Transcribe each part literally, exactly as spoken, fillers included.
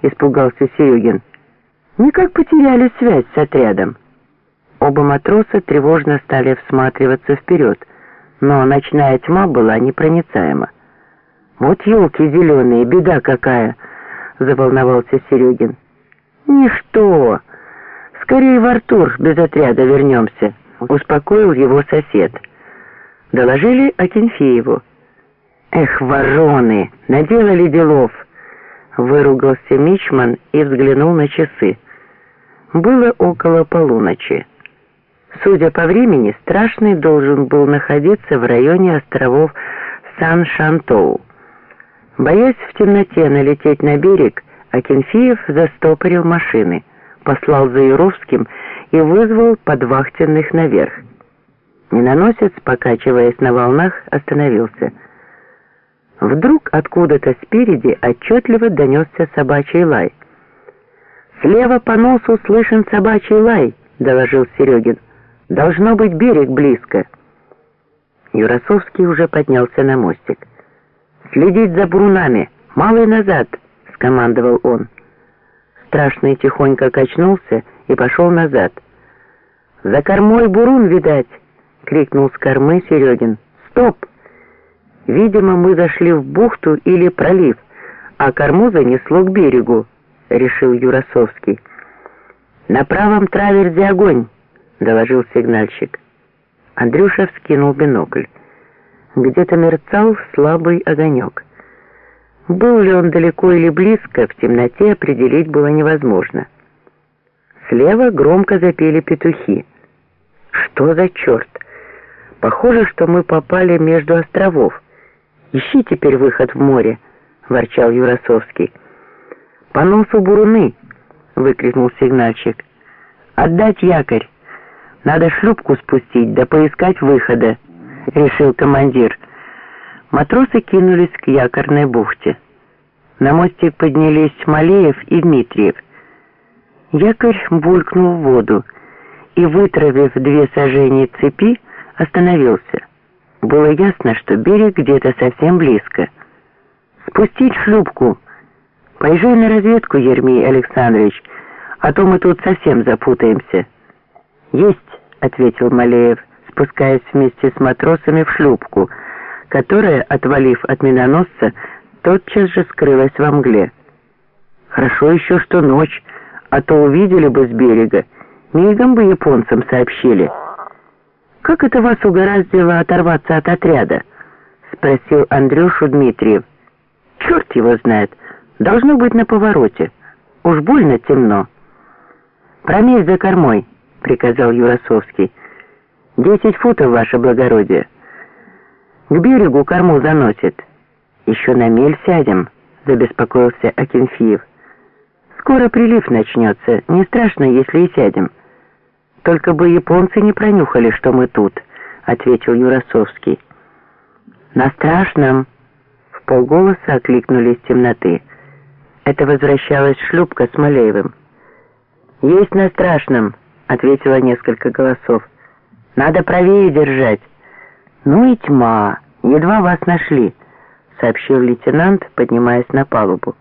— испугался Серегин. «Никак потеряли связь с отрядом». Оба матроса тревожно стали всматриваться вперед, но ночная тьма была непроницаема. «Вот елки зеленые, беда какая!» — заволновался Серегин. «Ничто! Скорее в Артур без отряда вернемся», — успокоил его сосед. Доложили Акинфееву. «Эх, вороны! Наделали делов!» — выругался мичман и взглянул на часы. Было около полуночи. Судя по времени, Страшный должен был находиться в районе островов Сан-Шантоу. Боясь в темноте налететь на берег, Акинфеев застопорил машины, послал за Юровским и вызвал подвахтенных наверх. Миноносец, покачиваясь на волнах, остановился. Вдруг откуда-то спереди отчетливо донесся собачий лай. «Слева по носу слышен собачий лай», — доложил Серегин. «Должно быть, берег близко». Юрасовский уже поднялся на мостик. «Следить за бурунами! Малый назад!» — скомандовал он. Страшный тихонько качнулся и пошел назад. «За кормой бурун, видать!» — крикнул с кормы Серегин. «Стоп! Видимо, мы зашли в бухту или пролив, а корму занесло к берегу», — решил Юрасовский. «На правом траверзе огонь!» — доложил сигнальщик. Андрюша вскинул бинокль. Где-то мерцал слабый огонек. Был ли он далеко или близко, в темноте определить было невозможно. Слева громко запели петухи. «Что за черт? Похоже, что мы попали между островов. Ищи теперь выход в море», — ворчал Юрасовский. «По носу буруны!» — выкрикнул сигнальщик. «Отдать якорь! Надо шлюпку спустить, да поискать выхода», — решил командир. Матросы кинулись к якорной бухте. На мостик поднялись Малеев и Дмитриев. Якорь булькнул в воду и, вытравив две сажени цепи, остановился. Было ясно, что берег где-то совсем близко. «Спустить шлюпку! Поезжай на разведку, Ермей Александрович, а то мы тут совсем запутаемся». «Есть», — ответил Малеев, спускаясь вместе с матросами в шлюпку, которая, отвалив от миноносца, тотчас же скрылась во мгле. «Хорошо еще, что ночь, а то увидели бы с берега, мигом бы японцам сообщили». «Как это вас угораздило оторваться от отряда?» — спросил Андрюшу Дмитриев. «Черт его знает, должно быть на повороте. Уж больно темно». «Проместь за кормой», — приказал Юрасовский. «Десять футов, ваше благородие. К берегу корму заносит». «Еще на мель сядем», — забеспокоился Акинфеев. «Скоро прилив начнется, не страшно, если и сядем». «Только бы японцы не пронюхали, что мы тут», — ответил Юрасовский. «На страшном», — вполголоса окликнули из темноты. Это возвращалась шлюпка с Малеевым. «Есть на страшном», — ответило несколько голосов. «Надо правее держать». «Ну и тьма, едва вас нашли», — сообщил лейтенант, поднимаясь на палубу.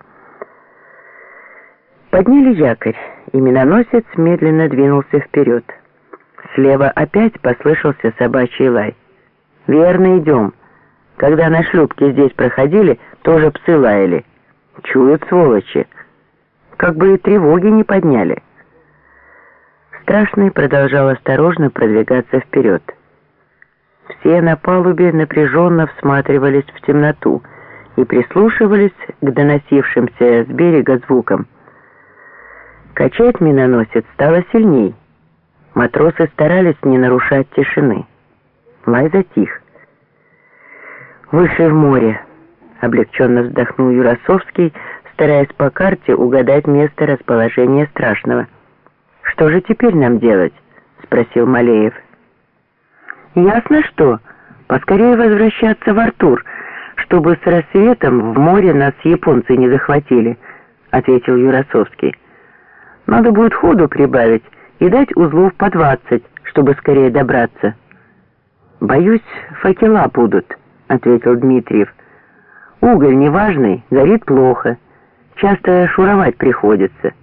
Подняли якорь, и миноносец медленно двинулся вперед. Слева опять послышался собачий лай. «Верно, идем. Когда на шлюпке здесь проходили, тоже псы лаяли. Чуют, сволочи. Как бы и тревоги не подняли». Страшный продолжал осторожно продвигаться вперед. Все на палубе напряженно всматривались в темноту и прислушивались к доносившимся с берега звукам. Качать миноносец стало сильней. Матросы старались не нарушать тишины. Лай затих. «Выше в море», — облегченно вздохнул Юрасовский, стараясь по карте угадать место расположения Страшного. «Что же теперь нам делать?» — спросил Малеев. «Ясно что. Поскорее возвращаться в Артур, чтобы с рассветом в море нас японцы не захватили», — ответил Юрасовский. «Надо будет ходу прибавить и дать узлов по двадцать, чтобы скорее добраться». «Боюсь, факела будут», — ответил Дмитриев. «Уголь неважный, горит плохо. Часто шуровать приходится.